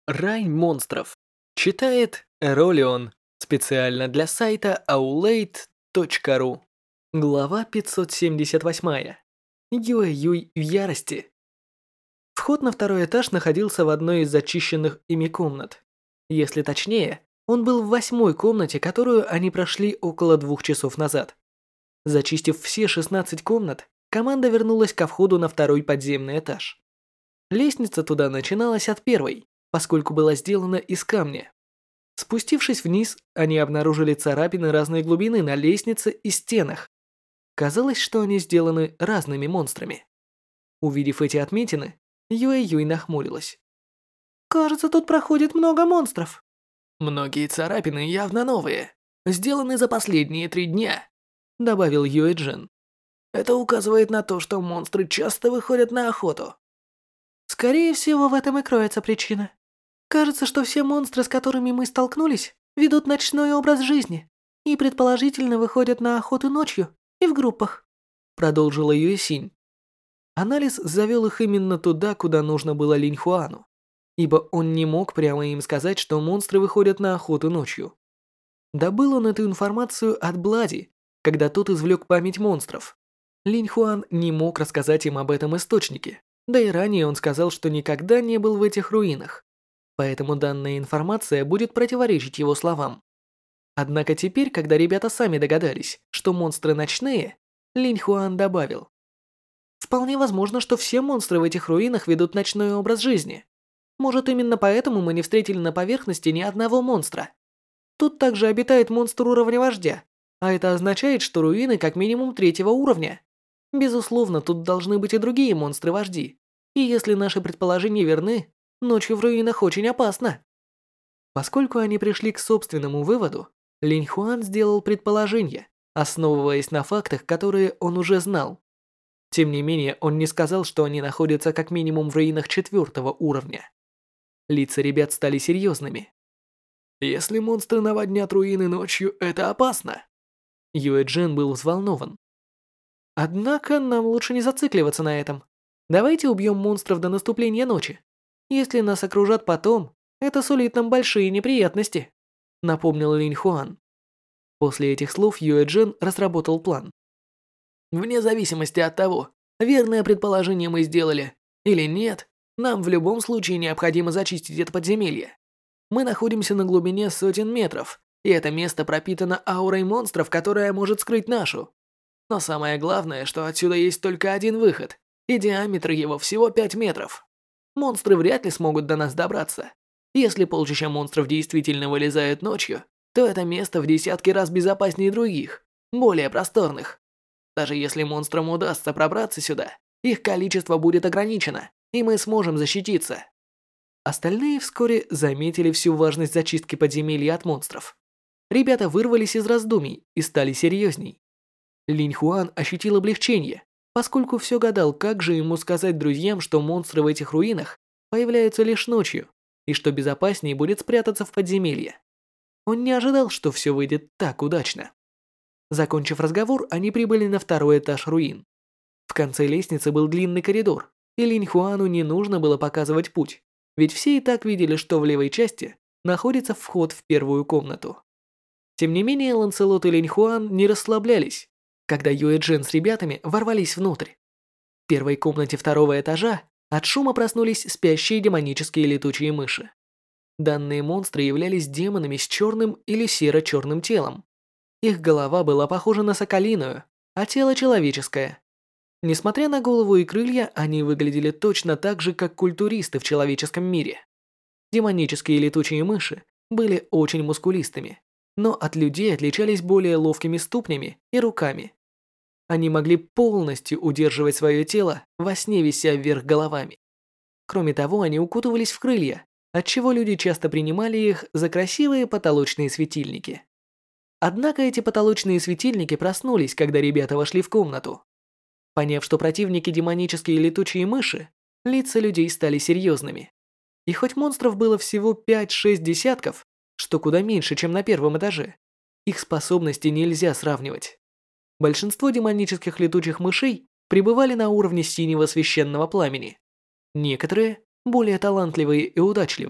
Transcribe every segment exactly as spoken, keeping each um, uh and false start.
Рай монстров. Читает Эролион. Специально для сайта аулейт точка ру. Глава пятьсот семьдесят восемь. Юэ-Юй в ярости. Вход на второй этаж находился в одной из зачищенных ими комнат. Если точнее, он был в восьмой комнате, которую они прошли около двух часов назад. Зачистив все шестнадцать комнат, команда вернулась ко входу на второй подземный этаж. Лестница туда начиналась от первой, поскольку была сделана из камня. Спустившись вниз, они обнаружили царапины разной глубины на лестнице и стенах. Казалось, что они сделаны разными монстрами. Увидев эти отметины, Юэ-Юй нахмурилась. «Кажется, тут проходит много монстров». «Многие царапины явно новые, сделаны за последние три дня», добавил Юэ-Джин. «Это указывает на то, что монстры часто выходят на охоту». «Скорее всего, в этом и кроется причина. Кажется, что все монстры, с которыми мы столкнулись, ведут ночной образ жизни и предположительно выходят на охоту ночью и в группах», продолжила Юэ-Синь. Анализ завел их именно туда, куда нужно было Линь-Хуану, ибо он не мог прямо им сказать, что монстры выходят на охоту ночью. Добыл он эту информацию от Блади, когда тот извлек память монстров. Линь-Хуан не мог рассказать им об этом источнике, да и ранее он сказал, что никогда не был в этих руинах, поэтому данная информация будет противоречить его словам. Однако теперь, когда ребята сами догадались, что монстры ночные, Линь-Хуан добавил. «Вполне возможно, что все монстры в этих руинах ведут ночной образ жизни. Может, именно поэтому мы не встретили на поверхности ни одного монстра. Тут также обитает монстр уровня вождя, а это означает, что руины как минимум третьего уровня. Безусловно, тут должны быть и другие монстры-вожди. И если наши предположения верны, ночью в руинах очень опасно». Поскольку они пришли к собственному выводу, Линь-Хуан сделал предположение, основываясь на фактах, которые он уже знал. Тем не менее, он не сказал, что они находятся как минимум в руинах четвертого уровня. Лица ребят стали серьезными. «Если монстры наводнят руины ночью, это опасно». Юэ-Джин был взволнован. «Однако нам лучше не зацикливаться на этом. Давайте убьем монстров до наступления ночи. Если нас окружат потом, это сулит нам большие неприятности», напомнил Линь-Хуан. После этих слов Юэ-Джин разработал план. «Вне зависимости от того, верное предположение мы сделали или нет, нам в любом случае необходимо зачистить это подземелье. Мы находимся на глубине сотен метров, и это место пропитано аурой монстров, которая может скрыть нашу. Но самое главное, что отсюда есть только один выход, и диаметр его всего пять метров. Монстры вряд ли смогут до нас добраться. Если полчища монстров действительно вылезают ночью, то это место в десятки раз безопаснее других, более просторных. Даже если монстрам удастся пробраться сюда, их количество будет ограничено, и мы сможем защититься». Остальные вскоре заметили всю важность зачистки подземелья от монстров. Ребята вырвались из раздумий и стали серьезней. Линь-Хуан ощутил облегчение, поскольку все гадал, как же ему сказать друзьям, что монстры в этих руинах появляются лишь ночью, и что безопаснее будет спрятаться в подземелье. Он не ожидал, что все выйдет так удачно. Закончив разговор, они прибыли на второй этаж руин. В конце лестницы был длинный коридор, и Линь-Хуану не нужно было показывать путь, ведь все и так видели, что в левой части находится вход в первую комнату. Тем не менее, Ланселот и Линь-Хуан не расслаблялись, когда Юэ-Джин с ребятами ворвались внутрь. В первой комнате второго этажа от шума проснулись спящие демонические летучие мыши. Данные монстры являлись демонами с черным или серо-черным телом. Их голова была похожа на соколиную, а тело человеческое. Несмотря на голову и крылья, они выглядели точно так же, как культуристы в человеческом мире. Демонические летучие мыши были очень мускулистыми, но от людей отличались более ловкими ступнями и руками. Они могли полностью удерживать свое тело во сне, вися вверх головами. Кроме того, они укутывались в крылья, отчего люди часто принимали их за красивые потолочные светильники. Однако эти потолочные светильники проснулись, когда ребята вошли в комнату. Поняв, что противники демонические летучие мыши, лица людей стали серьезными. И хоть монстров было всего пять-шесть десятков, что куда меньше, чем на первом этаже, их способности нельзя сравнивать. Большинство демонических летучих мышей пребывали на уровне синего священного пламени. Некоторые, более талантливые и удачливые,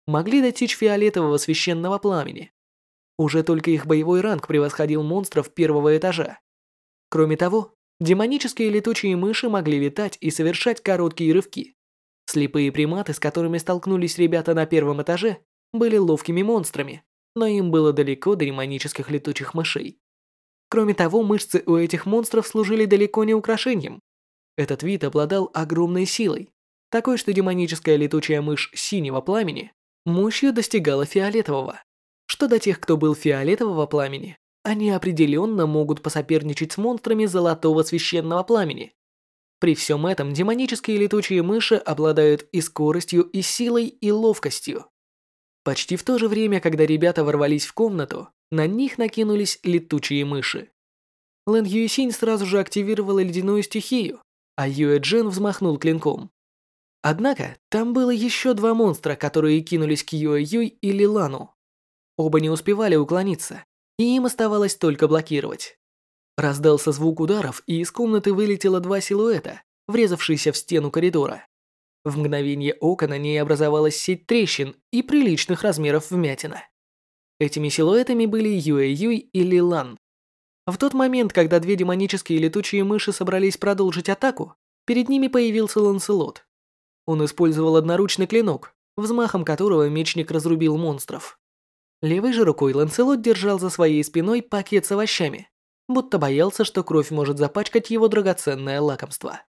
могли достичь фиолетового священного пламени. Уже только их боевой ранг превосходил монстров первого этажа. Кроме того, демонические летучие мыши могли летать и совершать короткие рывки. Слепые приматы, с которыми столкнулись ребята на первом этаже, были ловкими монстрами, но им было далеко до демонических летучих мышей. Кроме того, мышцы у этих монстров служили далеко не украшением. Этот вид обладал огромной силой, такой, что демоническая летучая мышь синего пламени мощью достигала фиолетового, что до тех, кто был фиолетового пламени, они определенно могут посоперничать с монстрами золотого священного пламени. При всем этом демонические летучие мыши обладают и скоростью, и силой, и ловкостью. Почти в то же время, когда ребята ворвались в комнату, на них накинулись летучие мыши. Лэн Юйсинь сразу же активировала ледяную стихию, а Юэ Джен взмахнул клинком. Однако, там было еще два монстра, которые кинулись к Юэ Юй и Лилану. Оба не успевали уклониться, и им оставалось только блокировать. Раздался звук ударов, и из комнаты вылетело два силуэта, врезавшиеся в стену коридора. В мгновение ока на ней образовалась сеть трещин и приличных размеров вмятина. Этими силуэтами были Юэ Юй и Лилан. В тот момент, когда две демонические летучие мыши собрались продолжить атаку, перед ними появился Ланселот. Он использовал одноручный клинок, взмахом которого мечник разрубил монстров. Левой же рукой Ланселот держал за своей спиной пакет с овощами, будто боялся, что кровь может запачкать его драгоценное лакомство.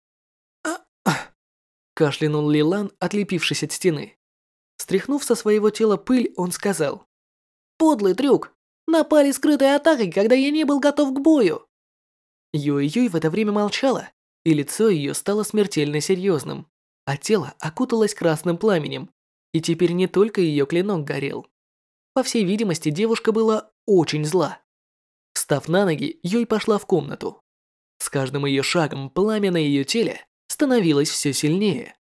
«А-ах!» – кашлянул Лилан, отлепившись от стены. Стряхнув со своего тела пыль, он сказал: «Подлый трюк! Напали скрытой атакой, когда я не был готов к бою!» Юй-Юй в это время молчала, и лицо ее стало смертельно серьезным, а тело окуталось красным пламенем, и теперь не только ее клинок горел. По всей видимости, девушка была очень зла. Встав на ноги, Юй пошла в комнату. С каждым ее шагом пламя на ее теле становилось все сильнее.